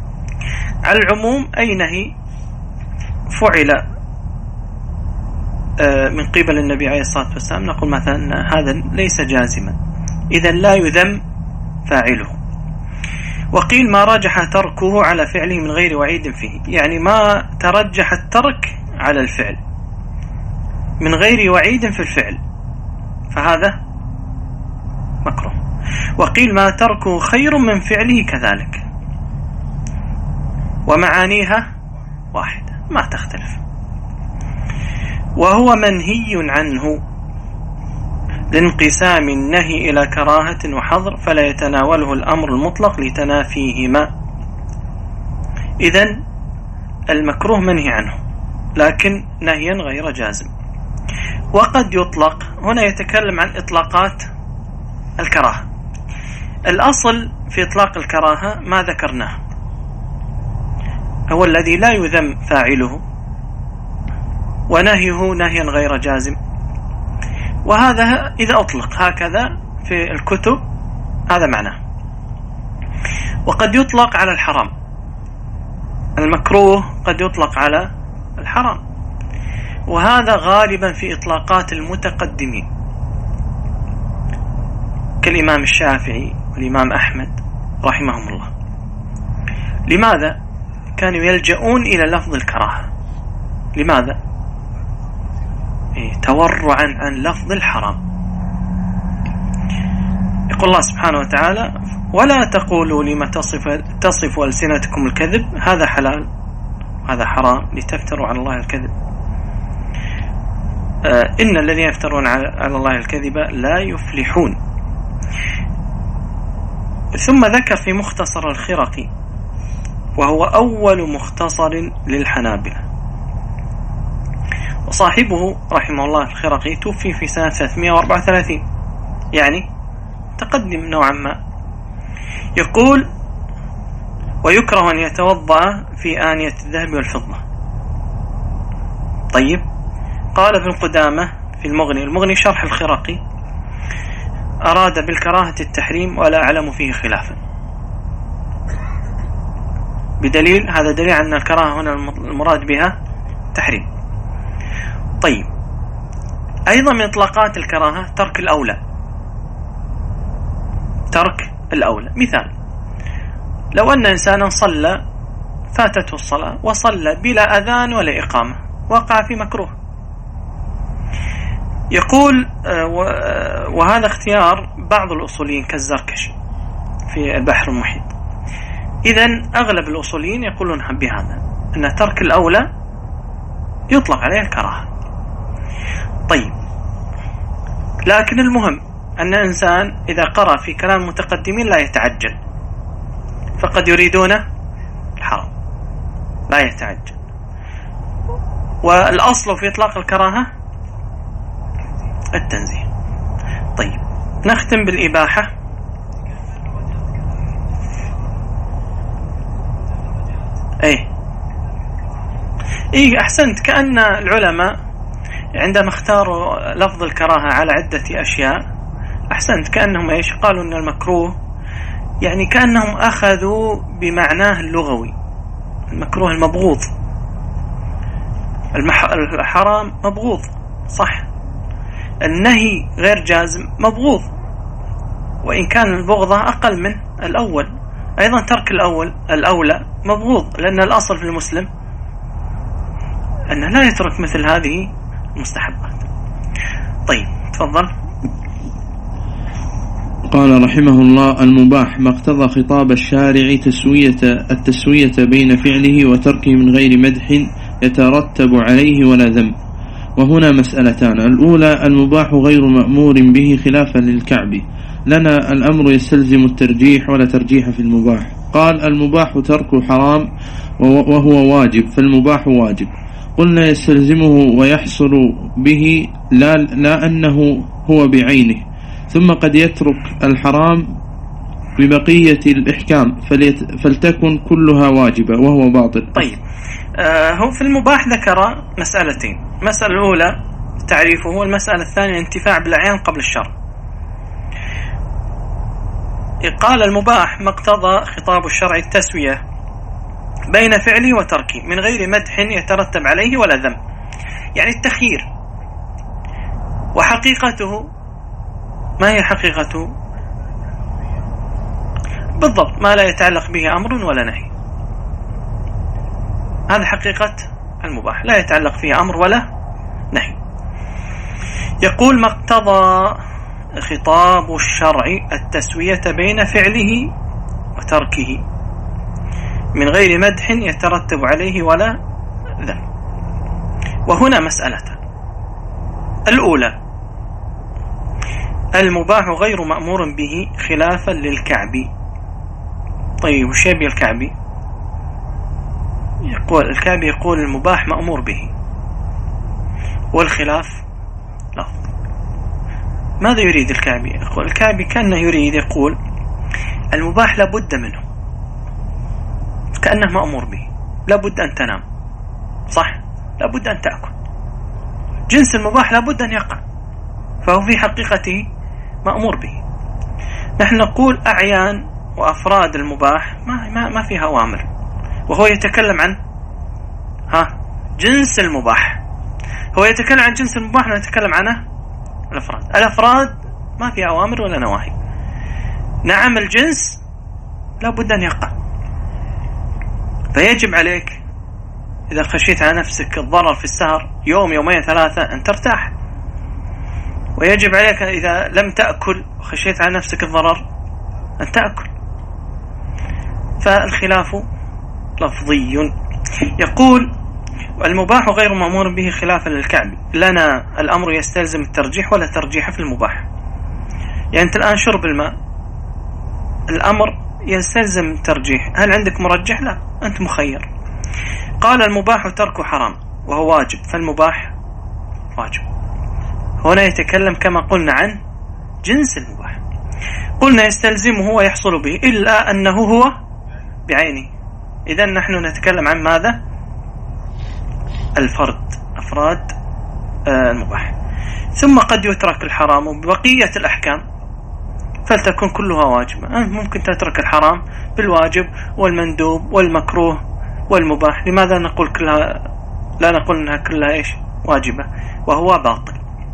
Speaker 1: على العموم أي نهي فعل من قبل النبي عليه الصلاة والسلام نقول مثلا هذا ليس جازما، إذا لا يذم فاعله. وقيل ما رجح تركه على فعله من غير وعيد فيه، يعني ما ترجح الترك على الفعل من غير وعيد في الفعل فهذا مكروه. وقيل ما تركه خير من فعله كذلك، ومعانيها واحدة ما تختلف. وهو منهي عنه لانقسام النهي إلى كراهة وحظر، فلا يتناوله الأمر المطلق لتنافيهما. إذن المكروه منهي عنه لكن نهيا غير جازم. وقد يطلق، هنا يتكلم عن إطلاقات الكراهة. الأصل في إطلاق الكراهة ما ذكرناه، هو الذي لا يذم فاعله ونهيه نهيا غير جازم، وهذا إذا أطلق هكذا في الكتب هذا معناه. وقد يطلق على الحرام، المكروه قد يطلق على الحرام، وهذا غالبا في إطلاقات المتقدمين كالإمام الشافعي والإمام أحمد رحمهم الله. لماذا كانوا يلجؤون إلى لفظ الكراهة؟ لماذا؟ إيه تورعا عن لفظ الحرام. يقول الله سبحانه وتعالى: ولا تقولوا لما تصف, تصف ألسنتكم الكذب هذا حلال هذا حرام لتفتروا على الله الكذب آه إن الذين يفترون على الله الكذب لا يفلحون. ثم ذكر في مختصر الخرقي، وهو أول مختصر للحنابلة، وصاحبه رحمه الله الخرقي توفي في سنة ثلاثمائة وأربعة وثلاثين، يعني تقدم نوعا ما. يقول: ويكره أن يتوضأ في آنية الذهب والفضة. طيب، قال ابن قدامة في المغني، المغني شرح الخرقي: أراد بالكراهة التحريم ولا أعلم فيه خلافا، بدليل هذا دليل أن الكراهة هنا المراد بها تحريم. طيب، أيضا من إطلاقات الكراهة ترك الأولى، ترك الأولى. مثال: لو أن إنسانا صلى فاتته الصلاة وصلى بلا أذان ولا إقامة، وقع في مكروه. يقول وهذا اختيار بعض الأصوليين كالزركشي في البحر المحيط. إذن أغلب الأصوليين يقولون بهذا أن ترك الأولى يطلق عليه الكراهة. طيب، لكن المهم أن الإنسان إذا قرأ في كلام المتقدمين لا يتعجل، فقد يريدون الحرام، لا يتعجل. والأصل في إطلاق الكراهة التنزيه. طيب، نختم بالإباحة. ايه ايه احسنت. كأن العلماء عندما اختاروا لفظ الكراهة على عدة اشياء، احسنت، كأنهم ايش قالوا ان المكروه يعني كأنهم اخذوا بمعناه اللغوي، المكروه المبغوض، المح... الحرام مبغوض، صح، النهي غير جازم مبغوض، وإن كان البغضة أقل من الأول. أيضا ترك الأول الأولى مبغوض، لأن الأصل في المسلم أنه لا يترك مثل هذه المستحبات. طيب، تفضل.
Speaker 2: قال رحمه الله: المباح ما اقتضى خطاب الشارع تسوية التسوية بين فعله وتركه من غير مدح يترتب عليه ولا ذم. وهنا مسألتان: الأولى المباح غير مأمور به خلافا للكعب، لنا الأمر يستلزم الترجيح ولا ترجيح في المباح. قال: المباح ترك حرام وهو واجب، فالمباح واجب. قلنا يستلزمه ويحصل به لا, لا أنه هو بعينه، ثم قد يترك الحرام ببقية الإحكام فلتكن كلها واجبة وهو باطل.
Speaker 1: طيب، آه هو في المباح ذكر مسألتين: المسألة الأولى تعريفه، والمسألة الثانية الانتفاع بالأعيان قبل الشرع. قال: المباح ما اقتضى خطاب الشرع التسوية بين فعله وتركه من غير مدح يترتب عليه ولا ذم، يعني التخيير، وحقيقته ما هي حقيقته؟ بالضبط ما لا يتعلق به أمر ولا نهي. هذا حقيقة المباح، لا يتعلق فيه أمر ولا نهي. يقول ما اقتضى خطاب الشرع التسوية بين فعله وتركه من غير مدح يترتب عليه ولا ذم. وهنا مسألة الأولى: المباح غير مأمور به خلافا للكعبي. طيب وش يبي الكعبي؟ يقول الكعبي يقول المباح مأمور به والخلاف لا. ماذا يريد الكعبي؟ يقول الكعبي كأنه يريد يقول المباح لابد منه، كأنه مأمور به، لابد أن تنام، صح؟ لابد أن تأكل، جنس المباح لابد أن يقع، فهو في حقيقته مأمور به. نحن نقول أعيان وأفراد المباح ما, ما, ما فيها أوامر، وهو يتكلم عن ها جنس المباح، هو يتكلم عن جنس المباح ونتكلم عنه الأفراد. الأفراد ما فيها أوامر ولا نواهي. نعم الجنس لابد أن يقع، فيجب عليك إذا خشيت على نفسك الضرر في السهر يوم يومين ثلاثة أن ترتاح، ويجب عليك إذا لم تأكل وخشيت على نفسك الضرر أن تأكل. فالخلاف لفظي. يقول المباح غير مأمور به خلافا للكعبي. لنا الأمر يستلزم الترجيح ولا ترجيح في المباح. يعني أنت الآن شرب الماء الأمر يستلزم ترجيح، هل عندك مرجح؟ لا، أنت مخير. قال المباح ترك حرام وهو واجب، فالمباح واجب. هنا يتكلم كما قلنا عن جنس المباح. قلنا يستلزمه ويحصل به إلا أنه هو بعينه. إذن نحن نتكلم عن ماذا؟ الفرد، أفراد المباح. ثم قد يترك الحرام وبقية الأحكام فلتكن كلها واجبة. ممكن تترك الحرام بالواجب والمندوب والمكروه والمباح. لماذا نقول كلها لا نقول أنها كلها إيش واجبة وهو باطل؟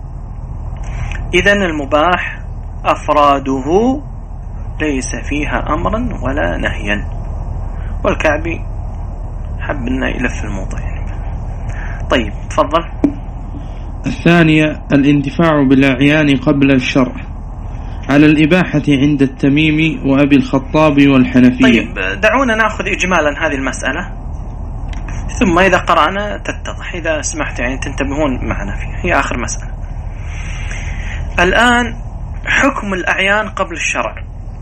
Speaker 1: إذن المباح أفراده ليس فيها أمرا ولا نهيا. والكعبي حب أنه يلف الموضوع يعني. طيب تفضل.
Speaker 2: الثانية الانتفاع بالأعيان قبل الشرع على الإباحة عند التميمي وأبي الخطاب والحنفية.
Speaker 1: طيب دعونا نأخذ إجمالا هذه المسألة ثم إذا قرأنا تتضح، إذا سمحت يعني تنتبهون معنا فيها، هي آخر مسألة. الآن حكم الأعيان قبل الشرع،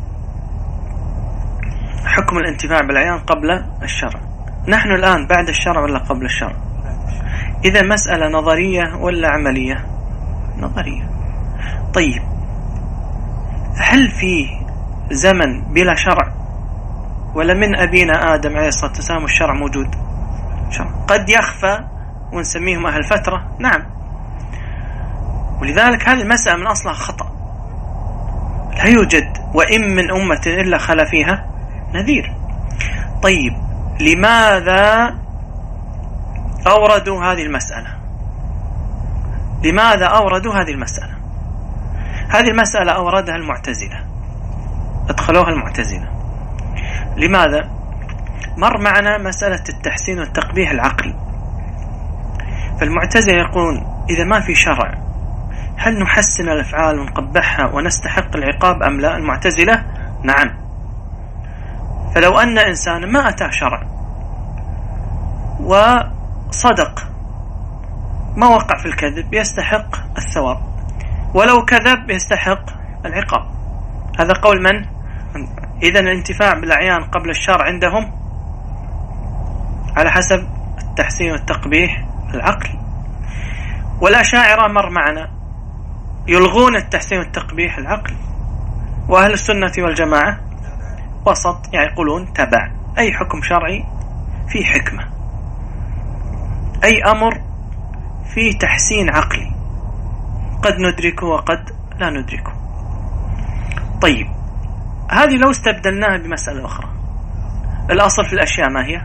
Speaker 1: حكم الانتفاع بالأعيان قبل الشرع. نحن الآن بعد الشرع ولا قبل الشرع؟ إذا مسألة نظرية ولا عملية؟ نظرية. طيب هل في زمن بلا شرع ولا من أبينا آدم عليه الصلاة والسلام الشرع موجود؟ شرع. قد يخفى ونسميهم أهل فترة، نعم، ولذلك هذه المسألة من أصلها خطأ. لا يوجد وإن من أمة إلا خلا فيها نذير. طيب لماذا أوردوا هذه المسألة؟ لماذا أوردوا هذه المسألة؟ هذه المسألة أوردها المعتزلة، أدخلوها المعتزلة. لماذا؟ مر معنا مسألة التحسين والتقبيح العقلي. فالمعتزلة يقولون إذا ما في شرع هل نحسن الأفعال ونقبحها ونستحق العقاب أم لا؟ المعتزلة نعم. فلو أن إنسان ما أتى شرع وصدق ما وقع في الكذب يستحق الثواب، ولو كذب يستحق العقاب. هذا قول من؟ إذن الانتفاع بالأعيان قبل الشرع عندهم على حسب التحسين والتقبيح العقلي. والأشاعرة مر معنا يلغون التحسين والتقبيح العقلي، وأهل السنة والجماعة وسط، يعني يقولون تبع أي حكم شرعي في حكمة، أي أمر في تحسين عقلي قد ندركه وقد لا ندركه. طيب هذه لو استبدلناها بمسألة أخرى، الأصل في الأشياء ما هي؟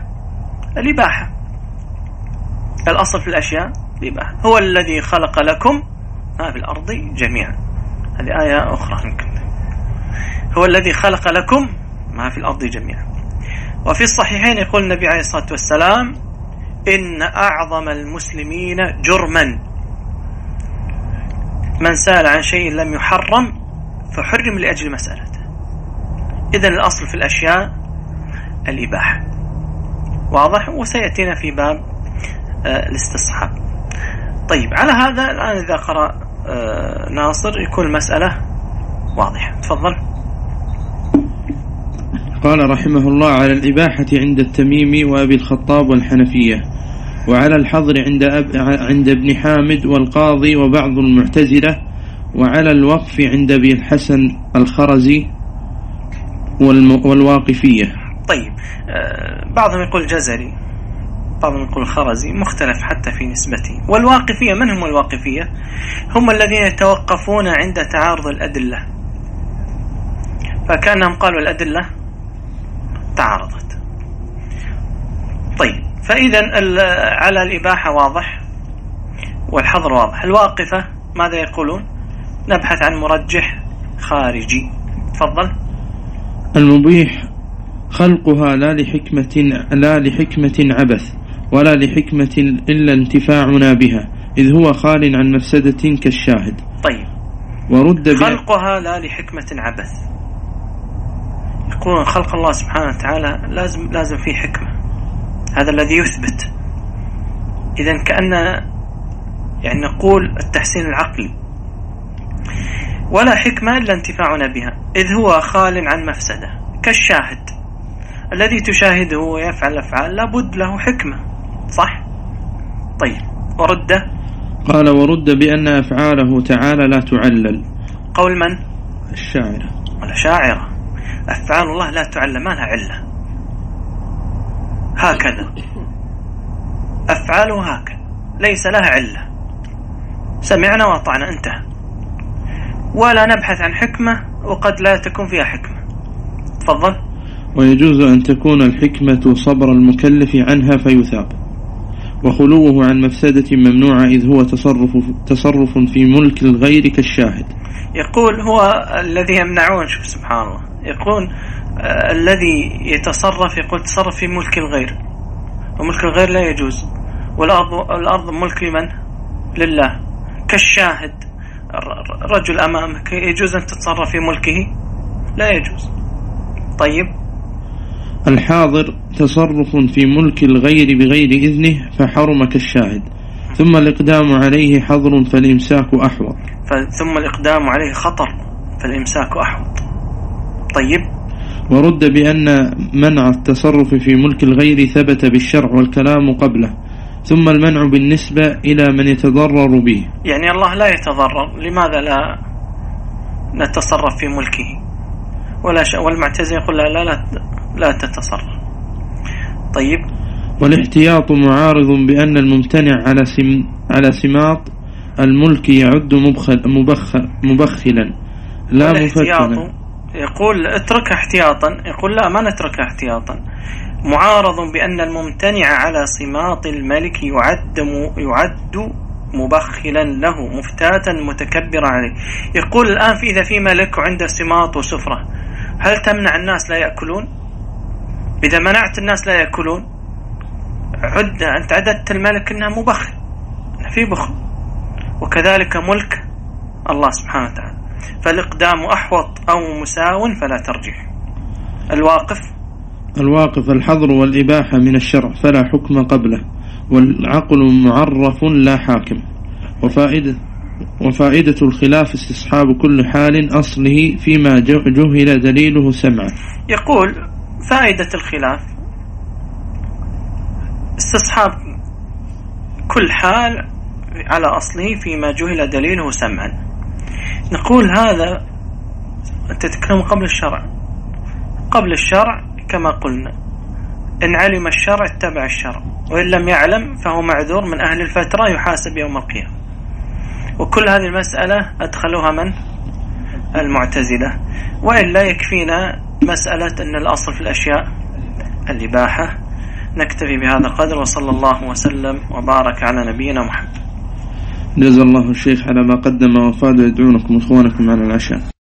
Speaker 1: الإباحة. الأصل في الأشياء الإباحة. هو الذي خلق لكم ما في الأرض جميعا. هذه آية أخرى يمكن. هو الذي خلق لكم ما في الأرض جميعا. وفي الصحيحين يقول النبي عليه الصلاة والسلام إن أعظم المسلمين جرما من سأل عن شيء لم يحرم فحرم لأجل مسألته. إذن الأصل في الأشياء الإباحة، واضح، وسيأتينا في باب الاستصحاب. طيب، على هذا الآن إذا قرأ ناصر يكون المسألة واضحة. تفضل.
Speaker 2: قال رحمه الله: على الإباحة عند التميمي وأبي الخطاب والحنفية، وعلى الحظر عند أب عند ابن حامد والقاضي وبعض المعتزلة، وعلى الوقف عند أبي الحسن الخرزي والواقفية.
Speaker 1: طيب، بعضهم يقول جزري، بعضهم يقول خرزي، مختلف حتى في نسبته. والواقفية من هم الواقفية؟ هم الذين يتوقفون عند تعارض الأدلة، فكأنهم قالوا الأدلة تعارضت. طيب، فإذا على الإباحة واضح والحظر واضح. الواقفة ماذا يقولون؟ نبحث عن مرجح خارجي. تفضل.
Speaker 2: المبيح خلقها لا لحكمة لا لحكمة عبث ولا لحكمة إلا انتفاعنا بها، إذ هو خال عن مفسدة كالشاهد.
Speaker 1: طيب،
Speaker 2: ورد
Speaker 1: خلقها لا لحكمة عبث، يقولون خلق الله سبحانه وتعالى لازم لازم فيه حكمة، هذا الذي يثبت. إذن كأن يعني نقول التحسين العقلي، ولا حكمة إلا انتفاعنا بها، إذ هو خال عن مفسدة كالشاهد، الذي تشاهده ويفعل أفعال لابد له حكمة، صح؟ طيب، ورد
Speaker 2: قال ورد بأن أفعاله تعالى لا تعلل.
Speaker 1: قول من؟
Speaker 2: الشاعرة.
Speaker 1: الشاعرة. أفعال الله لا تعلل، ما لها علة، هكذا أفعاله هكذا ليس لها علة، سمعنا وأطعنا، انتهى. ولا نبحث عن حكمة وقد لا تكون فيها حكمة. تفضل.
Speaker 2: ويجوز أن تكون الحكمة صبر المكلف عنها فيثاب، وخلوه عن مفسدة ممنوعة، إذ هو تصرف, تصرف في ملك الغير كالشاهد.
Speaker 1: يقول هو الذي يمنعون، شوف سبحان الله، يقول آه الذي يتصرف، يقول تصرف في ملك الغير، وملك الغير لا يجوز، والأرض, الأرض ملك لمن؟ لله. كالشاهد، رجل أمامك يجوز أن تتصرف في ملكه؟ لا يجوز. طيب،
Speaker 2: الحاضر تصرف في ملك الغير بغير إذنه فحرم كالشاهد، ثم الإقدام عليه حظر فالإمساك أحوط.
Speaker 1: ثم الإقدام عليه خطر فالإمساك أحوط. طيب،
Speaker 2: ورد بأن منع التصرف في ملك الغير ثبت بالشرع والكلام قبله، ثم المنع بالنسبة إلى من يتضرر به.
Speaker 1: يعني الله لا يتضرر، لماذا لا نتصرف في ملكه؟ ولا شيء. والمعتزلة يقول لا لا لا, لا تتصرف. طيب،
Speaker 2: والاحتياط معارض بأن الممتنع على سم على سماط الملك يعد مبخل مبخل مبخلا لا مفكلا.
Speaker 1: يقول اتركها احتياطا، يقول لا ما نتركها احتياطا. معارض بأن الممتنع على سماط الملك يعد يعد مبخلا له مفتاتا متكبرا عليه. يقول الآن في إذا في ملك وعنده سماط وسفرة، هل تمنع الناس لا يأكلون؟ إذا منعت الناس لا يأكلون، عد أنت عددت الملك إنها مبخل، في بخل. وكذلك ملك الله سبحانه وتعالى، فالإقدام أحوط أو مساو فلا ترجح. الواقف
Speaker 2: الواقف الحظر والإباحة من الشرع فلا حكم قبله، والعقل معرف لا حاكم. وفائدة وفائدة الخلاف استصحاب كل حال أصله فيما جهل دليله سمعا.
Speaker 1: يقول فائدة الخلاف استصحاب كل حال على أصله فيما جهل دليله سمعا. نقول هذا تتكلم قبل الشرع. قبل الشرع كما قلنا إن علم الشرع اتبع الشرع، وإن لم يعلم فهو معذور من أهل الفترة يحاسب يوم القيامة. وكل هذه المسألة أدخلوها من؟ المعتزلة. وإلا يكفينا مسألة أن الأصل في الأشياء الإباحة. نكتفي بهذا القدر، وصلى الله وسلم وبارك على نبينا محمد.
Speaker 2: جزا الله الشيخ على ما قدم وفاد، يدعونكم إخوانكم على العشاء.